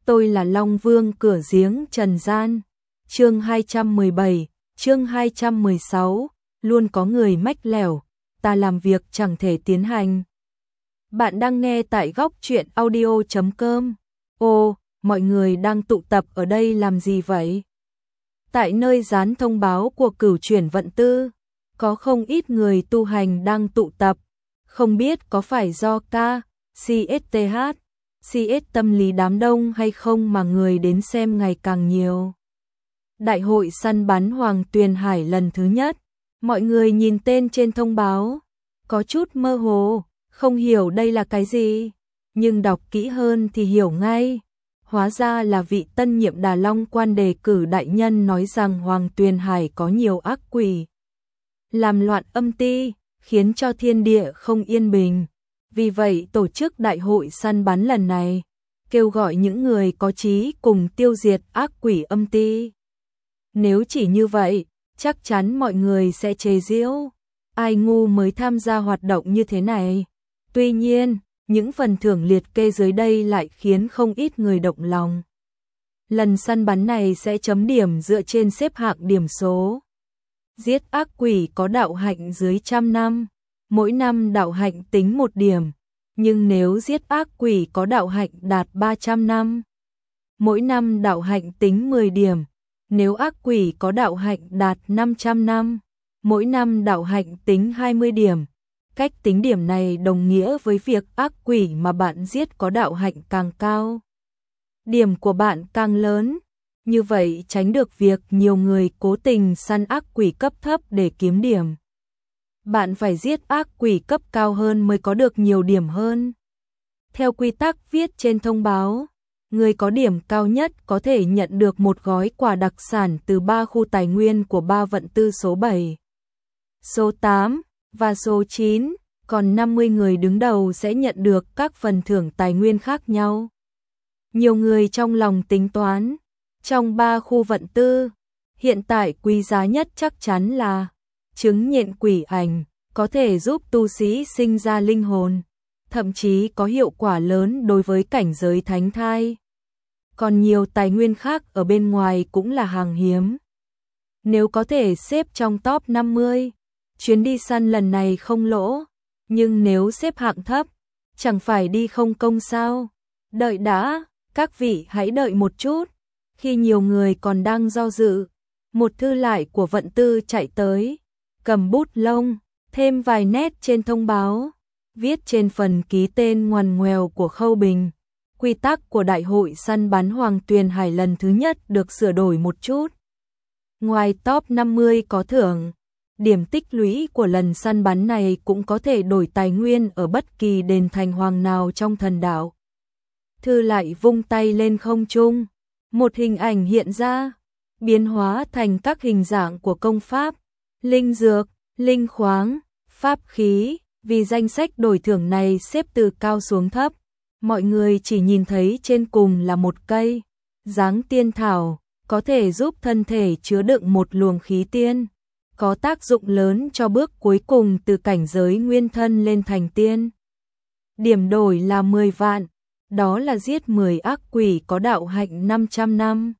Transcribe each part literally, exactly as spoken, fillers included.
tôi là Long Vương cửa giếng trần gian. Chương hai trăm mười bảy, chương hai trăm mười sáu, luôn có người mách lẻo, ta làm việc chẳng thể tiến hành. Bạn đang nghe tại góc truyện audio chấm com. Ô, mọi người đang tụ tập ở đây làm gì vậy? Tại nơi dán thông báo của Cửu Chuyển Vận Tư, có không ít người tu hành đang tụ tập, không biết có phải do K, xê ét tê hát, xê ét tâm lý đám đông hay không mà người đến xem ngày càng nhiều. Đại hội săn bắn Hoàng Tuyền Hải lần thứ nhất, mọi người nhìn tên trên thông báo, có chút mơ hồ, không hiểu đây là cái gì, nhưng đọc kỹ hơn thì hiểu ngay. Hóa ra là vị tân nhiệm Đà Long quan đề cử đại nhân nói rằng Hoàng Tuyền Hải có nhiều ác quỷ, làm loạn âm ti, khiến cho thiên địa không yên bình. Vì vậy tổ chức đại hội săn bắn lần này, kêu gọi những người có trí cùng tiêu diệt ác quỷ âm ti. Nếu chỉ như vậy, chắc chắn mọi người sẽ chế giễu, ai ngu mới tham gia hoạt động như thế này. Tuy nhiên, những phần thưởng liệt kê dưới đây lại khiến không ít người động lòng. Lần săn bắn này sẽ chấm điểm dựa trên xếp hạng điểm số. Giết ác quỷ có đạo hạnh dưới trăm năm, mỗi năm đạo hạnh tính một điểm, nhưng nếu giết ác quỷ có đạo hạnh đạt ba trăm năm, mỗi năm đạo hạnh tính mười điểm, nếu ác quỷ có đạo hạnh đạt năm trăm năm, mỗi năm đạo hạnh tính hai mươi điểm. Cách tính điểm này đồng nghĩa với việc ác quỷ mà bạn giết có đạo hạnh càng cao, điểm của bạn càng lớn. Như vậy tránh được việc nhiều người cố tình săn ác quỷ cấp thấp để kiếm điểm. Bạn phải giết ác quỷ cấp cao hơn mới có được nhiều điểm hơn. Theo quy tắc viết trên thông báo, người có điểm cao nhất có thể nhận được một gói quà đặc sản từ ba khu tài nguyên của ba vận tư số bảy, số tám và số chín, còn năm mươi người đứng đầu sẽ nhận được các phần thưởng tài nguyên khác nhau. Nhiều người trong lòng tính toán, trong ba khu vận tư, hiện tại quý giá nhất chắc chắn là trứng nhện quỷ ảnh, có thể giúp tu sĩ sinh ra linh hồn, thậm chí có hiệu quả lớn đối với cảnh giới thánh thai. Còn nhiều tài nguyên khác ở bên ngoài cũng là hàng hiếm. Nếu có thể xếp trong top năm mươi, chuyến đi săn lần này không lỗ, nhưng nếu xếp hạng thấp, chẳng phải đi không công sao? Đợi đã, các vị hãy đợi một chút. Khi nhiều người còn đang do dự, một thư lại của vận tư chạy tới, cầm bút lông, thêm vài nét trên thông báo, viết trên phần ký tên ngoằn ngoèo của Khâu Bình. Quy tắc của đại hội săn bắn Hoàng Tuyền Hải lần thứ nhất được sửa đổi một chút. Ngoài top năm mươi có thưởng, điểm tích lũy của lần săn bắn này cũng có thể đổi tài nguyên ở bất kỳ đền thành hoàng nào trong thần đạo. Thư lại vung tay lên không trung, một hình ảnh hiện ra, biến hóa thành các hình dạng của công pháp, linh dược, linh khoáng, pháp khí. Vì danh sách đổi thưởng này xếp từ cao xuống thấp, mọi người chỉ nhìn thấy trên cùng là một cây dáng tiên thảo, có thể giúp thân thể chứa đựng một luồng khí tiên, có tác dụng lớn cho bước cuối cùng từ cảnh giới nguyên thân lên thành tiên. Điểm đổi là mười vạn, đó là giết mười ác quỷ có đạo hạnh năm trăm năm.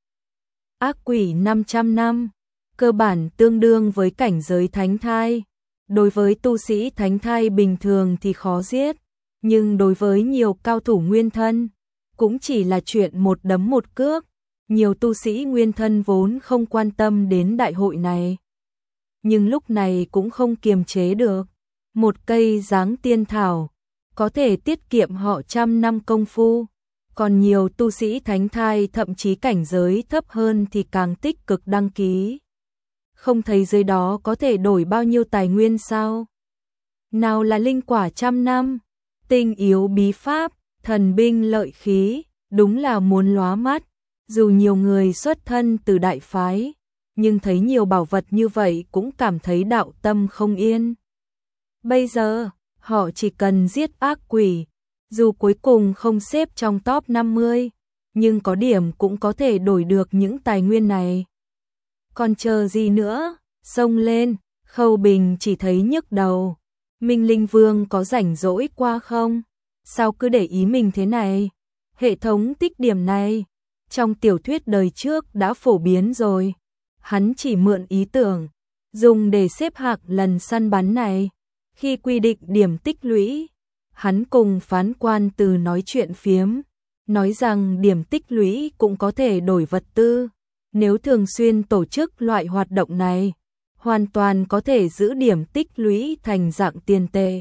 Ác quỷ năm trăm năm, cơ bản tương đương với cảnh giới thánh thai. Đối với tu sĩ thánh thai bình thường thì khó giết, nhưng đối với nhiều cao thủ nguyên thân, cũng chỉ là chuyện một đấm một cước. Nhiều tu sĩ nguyên thân vốn không quan tâm đến đại hội này, nhưng lúc này cũng không kiềm chế được. Một cây dáng tiên thảo có thể tiết kiệm họ trăm năm công phu, còn nhiều tu sĩ thánh thai thậm chí cảnh giới thấp hơn thì càng tích cực đăng ký. Không thấy dưới đó có thể đổi bao nhiêu tài nguyên sao? Nào là linh quả trăm năm, tinh yếu bí pháp, thần binh lợi khí, đúng là muốn lóa mắt. Dù nhiều người xuất thân từ đại phái, nhưng thấy nhiều bảo vật như vậy cũng cảm thấy đạo tâm không yên. Bây giờ, họ chỉ cần giết ác quỷ, dù cuối cùng không xếp trong top năm mươi, nhưng có điểm cũng có thể đổi được những tài nguyên này. Còn chờ gì nữa, xông lên. Khâu Bình chỉ thấy nhức đầu. Minh Linh Vương có rảnh rỗi qua không? Sao cứ để ý mình thế này? Hệ thống tích điểm này trong tiểu thuyết đời trước đã phổ biến rồi. Hắn chỉ mượn ý tưởng, dùng để xếp hạng lần săn bắn này. Khi quy định điểm tích lũy, hắn cùng phán quan Từ nói chuyện phiếm, nói rằng điểm tích lũy cũng có thể đổi vật tư. Nếu thường xuyên tổ chức loại hoạt động này, hoàn toàn có thể giữ điểm tích lũy thành dạng tiền tệ.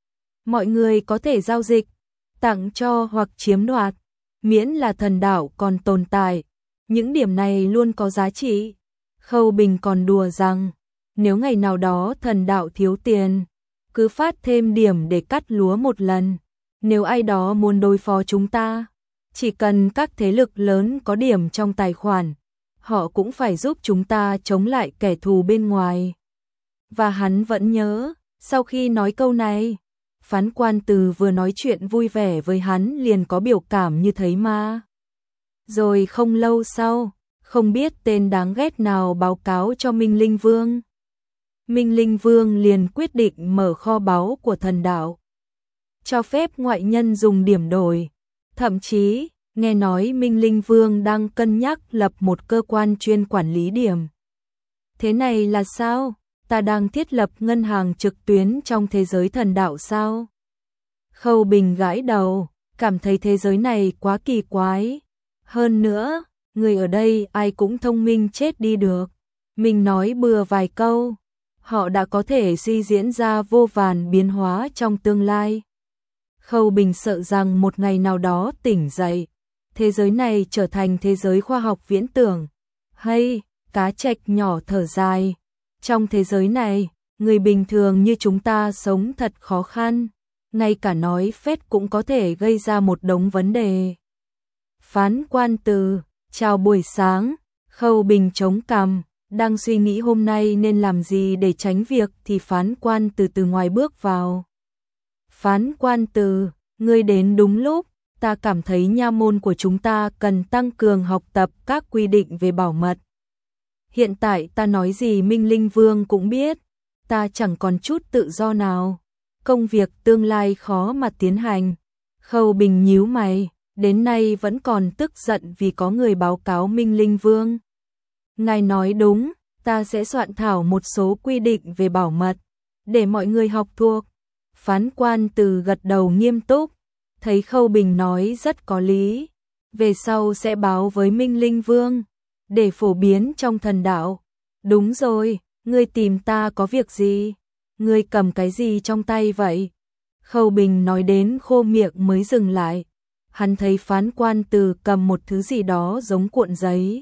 Mọi người có thể giao dịch, tặng cho hoặc chiếm đoạt, miễn là thần đạo còn tồn tại. Những điểm này luôn có giá trị. Khâu Bình còn đùa rằng, nếu ngày nào đó thần đạo thiếu tiền, cứ phát thêm điểm để cắt lúa một lần. Nếu ai đó muốn đối phó chúng ta, chỉ cần các thế lực lớn có điểm trong tài khoản, họ cũng phải giúp chúng ta chống lại kẻ thù bên ngoài. Và hắn vẫn nhớ, sau khi nói câu này, phán quan Từ vừa nói chuyện vui vẻ với hắn liền có biểu cảm như thấy ma. Rồi không lâu sau, không biết tên đáng ghét nào báo cáo cho Minh Linh Vương. Minh Linh Vương liền quyết định mở kho báu của thần đạo, cho phép ngoại nhân dùng điểm đổi. Thậm chí, nghe nói Minh Linh Vương đang cân nhắc lập một cơ quan chuyên quản lý điểm. Thế này là sao? Ta đang thiết lập ngân hàng trực tuyến trong thế giới thần đạo sao? Khâu Bình gãi đầu, cảm thấy thế giới này quá kỳ quái. Hơn nữa, người ở đây ai cũng thông minh chết đi được. Mình nói bừa vài câu, họ đã có thể suy diễn ra vô vàn biến hóa trong tương lai. Khâu Bình sợ rằng một ngày nào đó tỉnh dậy, thế giới này trở thành thế giới khoa học viễn tưởng. Hay, cá trạch nhỏ thở dài. Trong thế giới này, người bình thường như chúng ta sống thật khó khăn. Ngay cả nói phét cũng có thể gây ra một đống vấn đề. Phán quan Từ, chào buổi sáng. Khâu Bình chống cằm, đang suy nghĩ hôm nay nên làm gì để tránh việc thì phán quan Từ từ ngoài bước vào. Phán quan Từ, ngươi đến đúng lúc, ta cảm thấy nha môn của chúng ta cần tăng cường học tập các quy định về bảo mật. Hiện tại ta nói gì Minh Linh Vương cũng biết, ta chẳng còn chút tự do nào. Công việc tương lai khó mà tiến hành. Khâu Bình nhíu mày, đến nay vẫn còn tức giận vì có người báo cáo Minh Linh Vương. Ngài nói đúng, ta sẽ soạn thảo một số quy định về bảo mật, để mọi người học thuộc. Phán quan Từ gật đầu nghiêm túc, thấy Khâu Bình nói rất có lý. Về sau sẽ báo với Minh Linh Vương, để phổ biến trong thần đạo. Đúng rồi, ngươi tìm ta có việc gì? Ngươi cầm cái gì trong tay vậy? Khâu Bình nói đến khô miệng mới dừng lại. Hắn thấy phán quan Từ cầm một thứ gì đó giống cuộn giấy.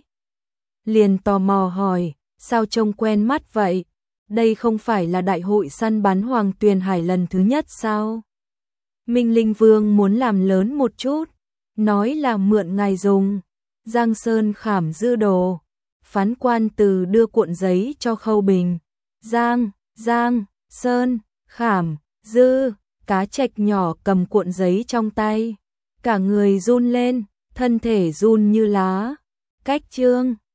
Liền tò mò hỏi, sao trông quen mắt vậy? Đây không phải là đại hội săn bắn Hoàng Tuyền Hải lần thứ nhất sao? Minh Linh Vương muốn làm lớn một chút, nói là mượn ngài dùng. Giang Sơn Khảm dư đồ. Phán quan Từ đưa cuộn giấy cho Khâu Bình. Giang, Giang, Sơn, Khảm, dư. Cá trạch nhỏ cầm cuộn giấy trong tay, cả người run lên, thân thể run như lá. Cách chương